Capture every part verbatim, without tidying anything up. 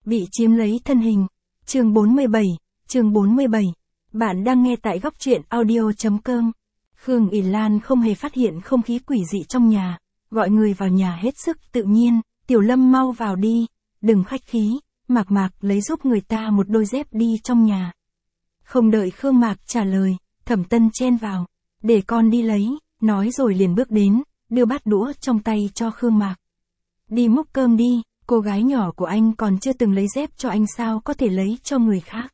Bị chiếm lấy thân hình. Chương bốn mươi bảy, chương bốn mươi bảy. Bạn đang nghe tại góc truyện audio chấm com. Khương ỉ Lan không hề phát hiện không khí quỷ dị trong nhà, gọi người vào nhà hết sức tự nhiên, Tiểu Lâm mau vào đi, đừng khách khí, Mạc Mạc lấy giúp người ta một đôi dép đi trong nhà. Không đợi Khương Mạc trả lời, Thẩm Tân chen vào, để con đi lấy, nói rồi liền bước đến, đưa bát đũa trong tay cho Khương Mạc. Đi múc cơm đi, cô gái nhỏ của anh còn chưa từng lấy dép cho anh sao có thể lấy cho người khác.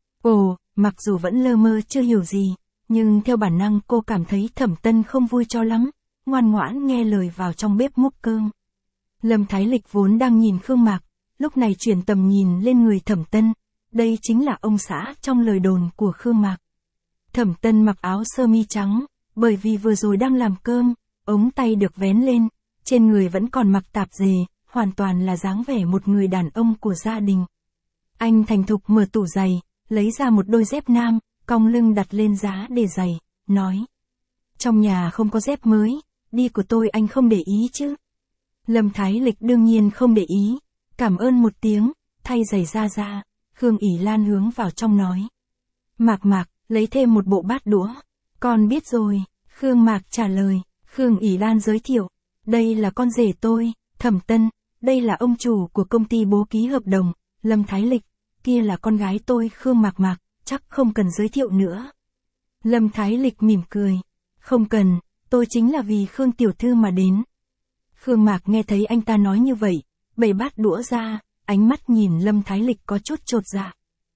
Ồ, mặc dù vẫn lơ mơ chưa hiểu gì, nhưng theo bản năng cô cảm thấy Thẩm Tân không vui cho lắm, ngoan ngoãn nghe lời vào trong bếp múc cơm. Lâm Thái Lịch vốn đang nhìn Khương Mạc, lúc này chuyển tầm nhìn lên người Thẩm Tân, đây chính là ông xã trong lời đồn của Khương Mạc. Thẩm Tân mặc áo sơ mi trắng, bởi vì vừa rồi đang làm cơm, ống tay được vén lên, trên người vẫn còn mặc tạp dề, hoàn toàn là dáng vẻ một người đàn ông của gia đình. Anh thành thục mở tủ giày, lấy ra một đôi dép nam, cong lưng đặt lên giá để giày, nói. Trong nhà không có dép mới, đi của tôi anh không để ý chứ. Lâm Thái Lịch đương nhiên không để ý, cảm ơn một tiếng, thay giày ra ra, Khương ỉ Lan hướng vào trong nói. Mạc Mạc, lấy thêm một bộ bát đũa. Con biết rồi, Khương Mạc trả lời, Khương ỉ Lan giới thiệu, đây là con rể tôi, Thẩm Tân, đây là ông chủ của công ty bố ký hợp đồng, Lâm Thái Lịch, kia là con gái tôi Khương Mạc Mạc, chắc không cần giới thiệu nữa. Lâm Thái Lịch mỉm cười, không cần, tôi chính là vì Khương tiểu thư mà đến. Khương Mạc nghe thấy anh ta nói như vậy, bày bát đũa ra, ánh mắt nhìn Lâm Thái Lịch có chút chột dạ.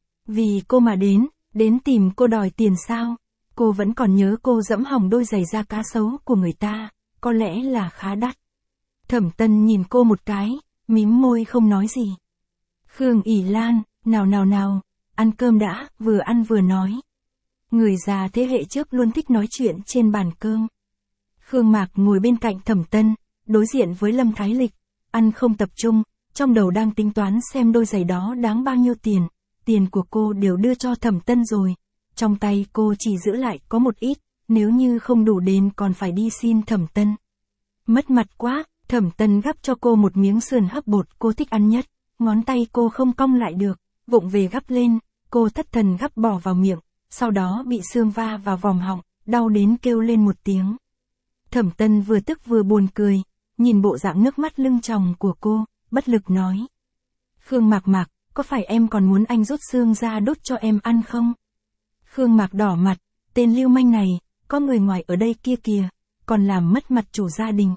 Vì cô mà đến, đến tìm cô đòi tiền sao? Cô vẫn còn nhớ cô dẫm hỏng đôi giày da cá sấu của người ta, có lẽ là khá đắt. Thẩm Tân nhìn cô một cái, mím môi không nói gì. Khương ỉ Lan, nào nào nào, ăn cơm đã, vừa ăn vừa nói. Người già thế hệ trước luôn thích nói chuyện trên bàn cơm. Khương Mạc ngồi bên cạnh Thẩm Tân, đối diện với Lâm Thái Lịch, ăn không tập trung, trong đầu đang tính toán xem đôi giày đó đáng bao nhiêu tiền, tiền của cô đều đưa cho Thẩm Tân rồi, trong tay cô chỉ giữ lại có một ít, nếu như không đủ đến còn phải đi xin Thẩm Tân. Mất mặt quá, Thẩm Tân gắp cho cô một miếng sườn hấp bột cô thích ăn nhất, ngón tay cô không cong lại được, vụng về gắp lên, cô thất thần gắp bỏ vào miệng, sau đó bị xương va vào vòm họng, đau đến kêu lên một tiếng. Thẩm Tân vừa tức vừa buồn cười, nhìn bộ dạng nước mắt lưng tròng của cô, bất lực nói. Khương Mạc Mạc, có phải em còn muốn anh rút xương ra đốt cho em ăn không? Khương Mạc đỏ mặt, tên lưu manh này, có người ngoài ở đây kia kìa, còn làm mất mặt chủ gia đình.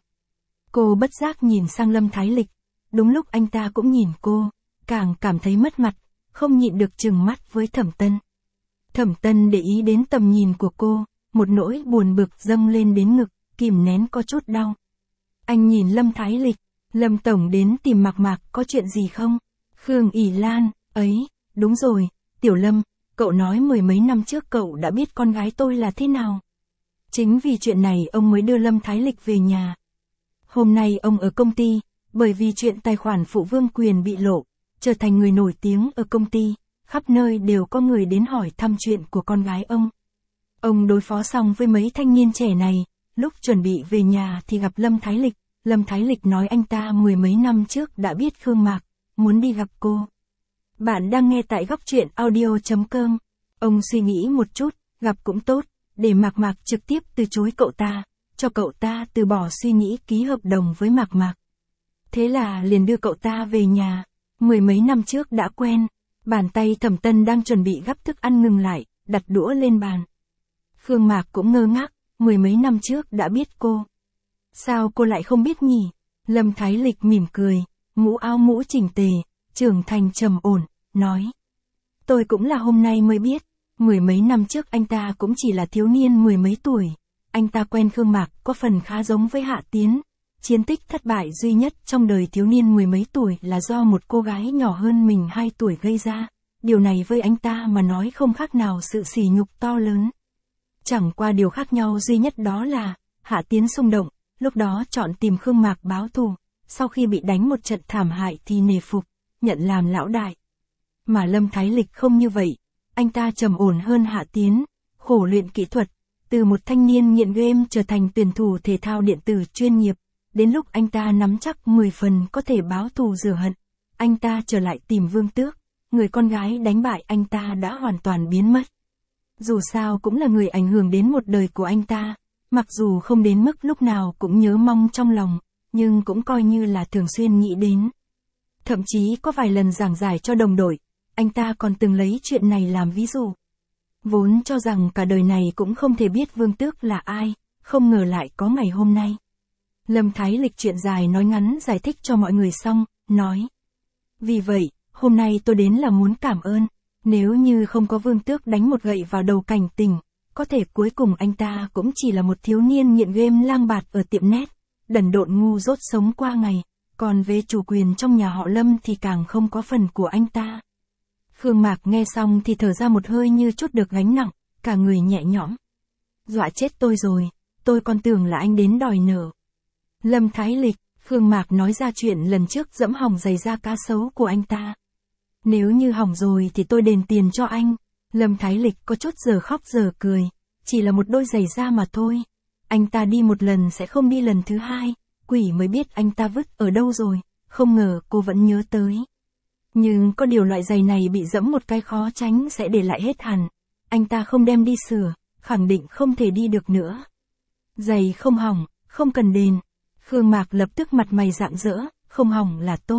Cô bất giác nhìn sang Lâm Thái Lịch, đúng lúc anh ta cũng nhìn cô, càng cảm thấy mất mặt, không nhịn được trừng mắt với Thẩm Tân. Thẩm Tân để ý đến tầm nhìn của cô, một nỗi buồn bực dâng lên đến ngực, kìm nén có chút đau. Anh nhìn Lâm Thái Lịch, Lâm Tổng đến tìm Mạc Mạc có chuyện gì không? Khương ỉ Lan, ấy, đúng rồi, Tiểu Lâm, cậu nói mười mấy năm trước cậu đã biết con gái tôi là thế nào. Chính vì chuyện này ông mới đưa Lâm Thái Lịch về nhà. Hôm nay ông ở công ty, bởi vì chuyện tài khoản phụ vương quyền bị lộ, trở thành người nổi tiếng ở công ty, khắp nơi đều có người đến hỏi thăm chuyện của con gái ông. Ông đối phó xong với mấy thanh niên trẻ này, lúc chuẩn bị về nhà thì gặp Lâm Thái Lịch, Lâm Thái Lịch nói anh ta mười mấy năm trước đã biết Khương Mạc, muốn đi gặp cô. Bạn đang nghe tại góc truyện audio chấm com. Ông suy nghĩ một chút, gặp cũng tốt, để Mạc Mạc trực tiếp từ chối cậu ta, cho cậu ta từ bỏ suy nghĩ ký hợp đồng với Mạc Mạc. Thế là liền đưa cậu ta về nhà, mười mấy năm trước đã quen, bàn tay Thẩm Tân đang chuẩn bị gắp thức ăn ngừng lại, đặt đũa lên bàn. Khương Mạc cũng ngơ ngác, mười mấy năm trước đã biết cô. Sao cô lại không biết nhỉ? Lâm Thái Lịch mỉm cười, mũ áo mũ chỉnh tề, trưởng thành trầm ổn, nói. Tôi cũng là hôm nay mới biết, mười mấy năm trước anh ta cũng chỉ là thiếu niên mười mấy tuổi. Anh ta quen Khương Mạc có phần khá giống với Hạ Tiến. Chiến tích thất bại duy nhất trong đời thiếu niên mười mấy tuổi là do một cô gái nhỏ hơn mình hai tuổi gây ra. Điều này với anh ta mà nói không khác nào sự sỉ nhục to lớn. Chẳng qua điều khác nhau duy nhất đó là, Hạ Tiến xung động, lúc đó chọn tìm Khương Mạc báo thù, sau khi bị đánh một trận thảm hại thì nề phục, nhận làm lão đại. Mà Lâm Thái Lịch không như vậy, anh ta trầm ổn hơn Hạ Tiến, khổ luyện kỹ thuật, từ một thanh niên nghiện game trở thành tuyển thủ thể thao điện tử chuyên nghiệp, đến lúc anh ta nắm chắc mười phần có thể báo thù rửa hận, anh ta trở lại tìm Vương Tước, người con gái đánh bại anh ta đã hoàn toàn biến mất. Dù sao cũng là người ảnh hưởng đến một đời của anh ta, mặc dù không đến mức lúc nào cũng nhớ mong trong lòng, nhưng cũng coi như là thường xuyên nghĩ đến. Thậm chí có vài lần giảng giải cho đồng đội, anh ta còn từng lấy chuyện này làm ví dụ. Vốn cho rằng cả đời này cũng không thể biết Vương Tước là ai, không ngờ lại có ngày hôm nay. Lâm Thái Lịch chuyện dài nói ngắn giải thích cho mọi người xong, nói. Vì vậy, hôm nay tôi đến là muốn cảm ơn, nếu như không có Vương Tước đánh một gậy vào đầu Cảnh Tình, có thể cuối cùng anh ta cũng chỉ là một thiếu niên nghiện game lang bạt ở tiệm net, đần độn ngu dốt sống qua ngày, còn về chủ quyền trong nhà họ Lâm thì càng không có phần của anh ta. Khương Mạc nghe xong thì thở ra một hơi như chút được gánh nặng, cả người nhẹ nhõm. Dọa chết tôi rồi, tôi còn tưởng là anh đến đòi nợ. Lâm Thái Lịch, Khương Mạc nói ra chuyện lần trước dẫm hỏng giày da cá sấu của anh ta. Nếu như hỏng rồi thì tôi đền tiền cho anh. Lâm Thái Lịch có chút giờ khóc giờ cười, chỉ là một đôi giày da mà thôi. Anh ta đi một lần sẽ không đi lần thứ hai, quỷ mới biết anh ta vứt ở đâu rồi, không ngờ cô vẫn nhớ tới. Nhưng có điều loại giày này bị dẫm một cái khó tránh sẽ để lại hết hẳn. Anh ta không đem đi sửa, khẳng định không thể đi được nữa. Giày không hỏng, không cần đền. Khương Mạc lập tức mặt mày rạng rỡ, không hỏng là tốt.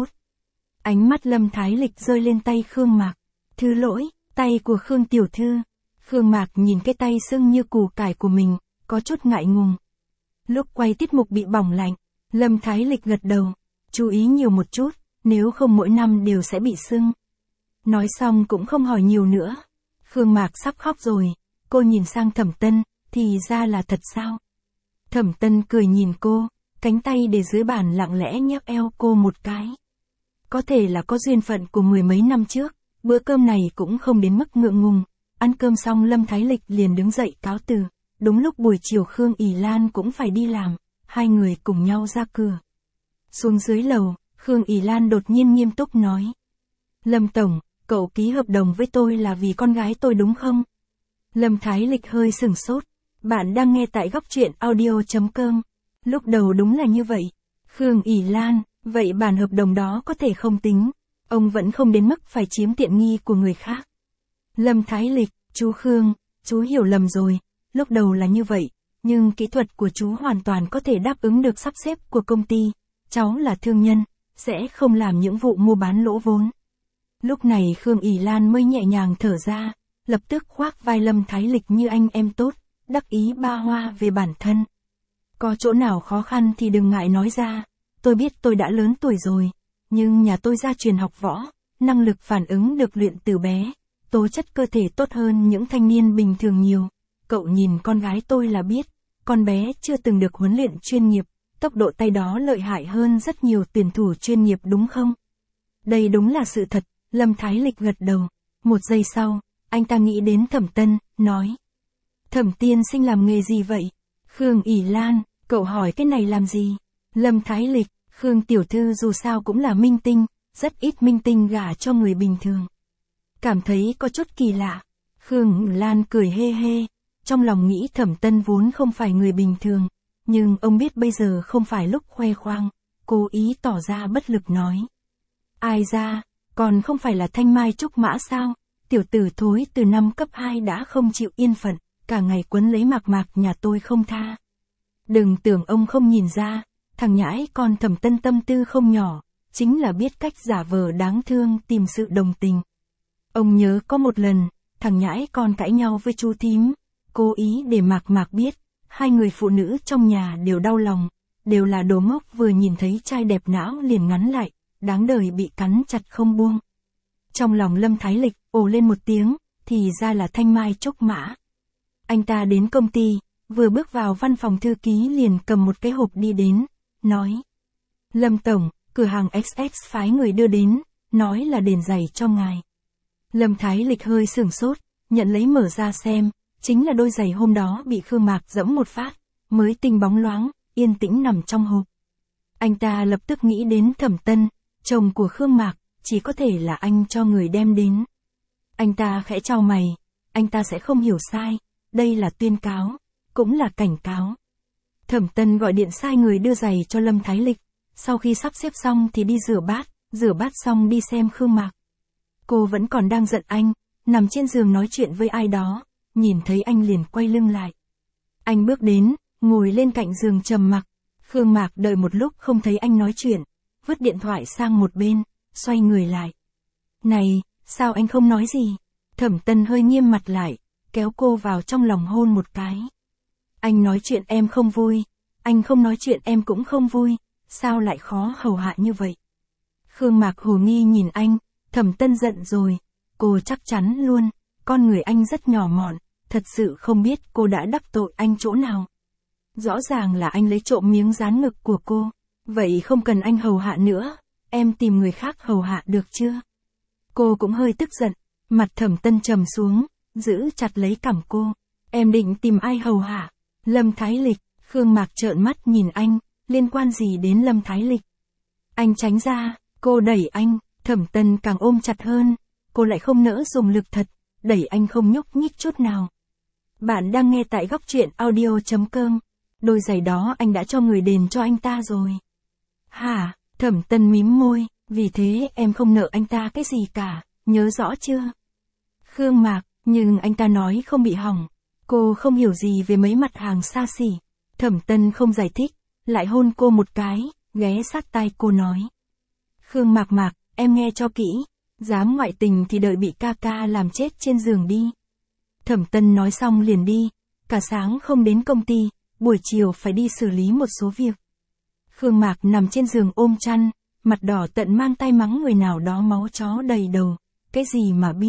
Ánh mắt Lâm Thái Lịch rơi lên tay Khương Mạc. Thứ lỗi, tay của Khương tiểu thư. Khương Mạc nhìn cái tay sưng như củ cải của mình, có chút ngại ngùng. Lúc quay tiết mục bị bỏng lạnh, Lâm Thái Lịch gật đầu. Chú ý nhiều một chút, nếu không mỗi năm đều sẽ bị sưng. Nói xong cũng không hỏi nhiều nữa. Khương Mạc sắp khóc rồi, cô nhìn sang Thẩm Tân, thì ra là thật sao? Thẩm Tân cười nhìn cô, cánh tay để dưới bàn lặng lẽ nhấc eo cô một cái. Có thể là có duyên phận của mười mấy năm trước, bữa cơm này cũng không đến mức ngượng ngùng. Ăn cơm xong Lâm Thái Lịch liền đứng dậy cáo từ. Đúng lúc buổi chiều Khương ỷ Lan cũng phải đi làm, hai người cùng nhau ra cửa. Xuống dưới lầu, Khương ỷ Lan đột nhiên nghiêm túc nói. Lâm Tổng, cậu ký hợp đồng với tôi là vì con gái tôi đúng không? Lâm Thái Lịch hơi sửng sốt. Bạn đang nghe tại góc truyện audio chấm com. Lúc đầu đúng là như vậy. Khương ỷ Lan, vậy bản hợp đồng đó có thể không tính. Ông vẫn không đến mức phải chiếm tiện nghi của người khác. Lâm Thái Lịch, chú Khương, chú hiểu lầm rồi. Lúc đầu là như vậy, nhưng kỹ thuật của chú hoàn toàn có thể đáp ứng được sắp xếp của công ty. Cháu là thương nhân, sẽ không làm những vụ mua bán lỗ vốn. Lúc này Khương ỷ Lan mới nhẹ nhàng thở ra, lập tức khoác vai Lâm Thái Lịch như anh em tốt, đắc ý ba hoa về bản thân. Có chỗ nào khó khăn thì đừng ngại nói ra, tôi biết tôi đã lớn tuổi rồi, nhưng nhà tôi gia truyền học võ, năng lực phản ứng được luyện từ bé, tố chất cơ thể tốt hơn những thanh niên bình thường nhiều. Cậu nhìn con gái tôi là biết, con bé chưa từng được huấn luyện chuyên nghiệp, tốc độ tay đó lợi hại hơn rất nhiều tuyển thủ chuyên nghiệp đúng không? Đây đúng là sự thật, Lâm Thái Lịch gật đầu. Một giây sau, anh ta nghĩ đến Thẩm Tân, nói. Thẩm tiên sinh làm nghề gì vậy? Khương ỷ Lan, cậu hỏi cái này làm gì? Lâm Thái Lịch, Khương tiểu thư dù sao cũng là minh tinh, rất ít minh tinh gả cho người bình thường. Cảm thấy có chút kỳ lạ. Khương ỷ Lan cười hê hê, trong lòng nghĩ Thẩm Tân vốn không phải người bình thường, nhưng ông biết bây giờ không phải lúc khoe khoang, cố ý tỏ ra bất lực nói. Ai ra, còn không phải là Thanh Mai Trúc Mã sao? Tiểu tử thối từ năm cấp hai đã không chịu yên phận, cả ngày quấn lấy Mạc Mạc nhà tôi không tha. Đừng tưởng ông không nhìn ra, thằng nhãi con Thẩm Tân tâm tư không nhỏ, chính là biết cách giả vờ đáng thương tìm sự đồng tình. Ông nhớ có một lần, thằng nhãi con cãi nhau với chú thím, cố ý để Mạc Mạc biết, hai người phụ nữ trong nhà đều đau lòng, đều là đồ ngốc vừa nhìn thấy trai đẹp não liền ngắn lại, đáng đời bị cắn chặt không buông. Trong lòng Lâm Thái Lịch ồ lên một tiếng, thì ra là Thanh Mai Trúc Mã. Anh ta đến công ty, vừa bước vào văn phòng thư ký liền cầm một cái hộp đi đến, nói. Lâm Tổng, cửa hàng ích ét phái người đưa đến, nói là đền giày cho ngài. Lâm Thái Lịch hơi sửng sốt, nhận lấy mở ra xem, chính là đôi giày hôm đó bị Khương Mạc dẫm một phát, mới tinh bóng loáng, yên tĩnh nằm trong hộp. Anh ta lập tức nghĩ đến Thẩm Tân, chồng của Khương Mạc, chỉ có thể là anh cho người đem đến. Anh ta khẽ chau mày, anh ta sẽ không hiểu sai, đây là tuyên cáo, cũng là cảnh cáo. Thẩm Tân gọi điện sai người đưa giày cho Lâm Thái Lịch, sau khi sắp xếp xong thì đi rửa bát, rửa bát xong đi xem Khương Mạc. Cô vẫn còn đang giận anh, nằm trên giường nói chuyện với ai đó, nhìn thấy anh liền quay lưng lại. Anh bước đến, ngồi lên cạnh giường trầm mặc. Khương Mạc đợi một lúc không thấy anh nói chuyện, vứt điện thoại sang một bên, xoay người lại. Này, sao anh không nói gì? Thẩm Tân hơi nghiêm mặt lại, kéo cô vào trong lòng hôn một cái. Anh nói chuyện em không vui, anh không nói chuyện em cũng không vui, sao lại khó hầu hạ như vậy? Khương Mạc hồ nghi nhìn anh, Thẩm Tân giận rồi, cô chắc chắn luôn, con người anh rất nhỏ mọn, thật sự không biết cô đã đắc tội anh chỗ nào. Rõ ràng là anh lấy trộm miếng dán ngực của cô, vậy không cần anh hầu hạ nữa, em tìm người khác hầu hạ được chưa? Cô cũng hơi tức giận, mặt Thẩm Tân trầm xuống, giữ chặt lấy cằm cô. Em định tìm ai hầu hạ? Lâm Thái Lịch. Khương Mạc trợn mắt nhìn anh, liên quan gì đến Lâm Thái Lịch? Anh tránh ra, cô đẩy anh, Thẩm Tân càng ôm chặt hơn, cô lại không nỡ dùng lực thật, đẩy anh không nhúc nhích chút nào. Bạn đang nghe tại góc truyện audio chấm com. Đôi giày đó anh đã cho người đền cho anh ta rồi. Hả? Thẩm Tân mím môi, vì thế em không nợ anh ta cái gì cả, nhớ rõ chưa? Khương Mạc, nhưng anh ta nói không bị hỏng. Cô không hiểu gì về mấy mặt hàng xa xỉ. Thẩm Tân không giải thích, lại hôn cô một cái, ghé sát tai cô nói. Khương Mạc Mạc, em nghe cho kỹ, dám ngoại tình thì đợi bị ca ca làm chết trên giường đi. Thẩm Tân nói xong liền đi, cả sáng không đến công ty, buổi chiều phải đi xử lý một số việc. Khương Mạc nằm trên giường ôm chăn, mặt đỏ tận mang tay mắng người nào đó máu chó đầy đầu, cái gì mà bi.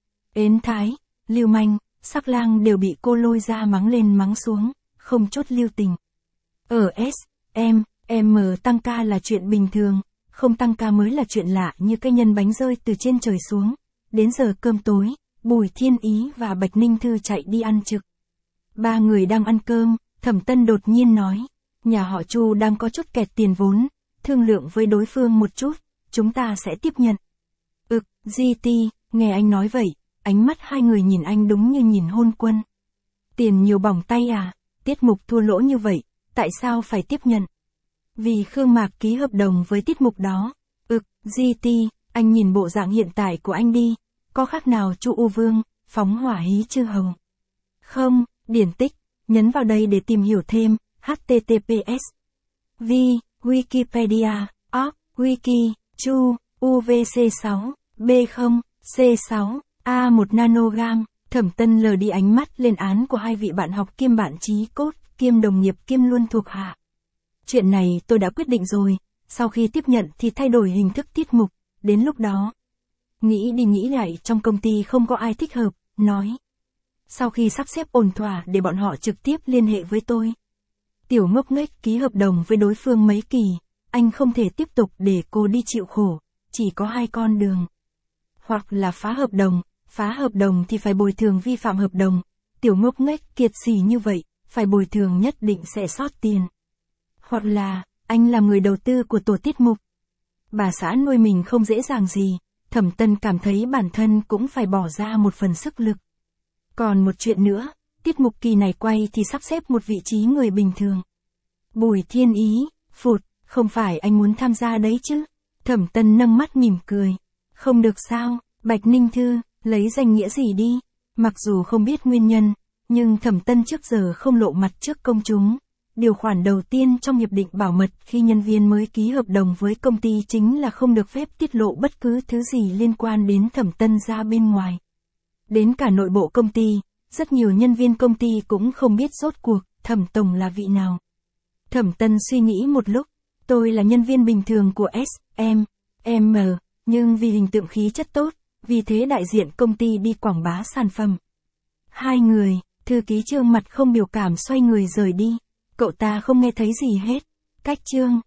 Ến thái, lưu manh, sắc lang đều bị cô lôi ra mắng lên mắng xuống, không chút lưu tình. Ở S, em, em tăng ca là chuyện bình thường, không tăng ca mới là chuyện lạ như cái nhân bánh rơi từ trên trời xuống. Đến giờ cơm tối, Bùi Thiên Ý và Bạch Ninh Thư chạy đi ăn trực. Ba người đang ăn cơm, Thẩm Tân đột nhiên nói, nhà họ Chu đang có chút kẹt tiền vốn, thương lượng với đối phương một chút, chúng ta sẽ tiếp nhận. Ực, giê tê, nghe anh nói vậy, ánh mắt hai người nhìn anh đúng như nhìn hôn quân. Tiền nhiều bỏng tay à, tiết mục thua lỗ như vậy, tại sao phải tiếp nhận? Vì Khương Mạc ký hợp đồng với tiết mục đó. Ực, giê tê, anh nhìn bộ dạng hiện tại của anh đi, có khác nào Chu U Vương, phóng hỏa hí chư hầu? Không, điển tích, nhấn vào đây để tìm hiểu thêm, H T T P S. V, Wikipedia, org, Wiki, Chu, U V C sáu, B không, C sáu, A một nanogam. Thẩm Tân lờ đi ánh mắt lên án của hai vị bạn học kiêm bạn chí cốt, kiêm đồng nghiệp kiêm luôn thuộc hạ. Chuyện này tôi đã quyết định rồi, sau khi tiếp nhận thì thay đổi hình thức tiết mục, đến lúc đó. Nghĩ đi nghĩ lại trong công ty không có ai thích hợp, nói. Sau khi sắp xếp ổn thỏa để bọn họ trực tiếp liên hệ với tôi. Tiểu ngốc nghếch ký hợp đồng với đối phương mấy kỳ, anh không thể tiếp tục để cô đi chịu khổ, chỉ có hai con đường. Hoặc là phá hợp đồng, phá hợp đồng thì phải bồi thường vi phạm hợp đồng, tiểu ngốc nghếch kiệt xỉ như vậy, phải bồi thường nhất định sẽ sót tiền. Hoặc là, anh là người đầu tư của tổ tiết mục. Bà xã nuôi mình không dễ dàng gì, Thẩm Tân cảm thấy bản thân cũng phải bỏ ra một phần sức lực. Còn một chuyện nữa, tiết mục kỳ này quay thì sắp xếp một vị trí người bình thường. Bùi Thiên Ý, phụt, không phải anh muốn tham gia đấy chứ? Thẩm Tân nâng mắt mỉm cười. Không được sao, Bạch Ninh Thư, lấy danh nghĩa gì đi? Mặc dù không biết nguyên nhân, nhưng Thẩm Tân trước giờ không lộ mặt trước công chúng. Điều khoản đầu tiên trong hiệp định bảo mật khi nhân viên mới ký hợp đồng với công ty chính là không được phép tiết lộ bất cứ thứ gì liên quan đến Thẩm Tân ra bên ngoài. Đến cả nội bộ công ty, rất nhiều nhân viên công ty cũng không biết rốt cuộc Thẩm Tổng là vị nào. Thẩm Tân suy nghĩ một lúc, tôi là nhân viên bình thường của S M M, nhưng vì hình tượng khí chất tốt, vì thế đại diện công ty đi quảng bá sản phẩm. Hai người, thư ký Trương mặt không biểu cảm xoay người rời đi, cậu ta không nghe thấy gì hết. Cách Trương,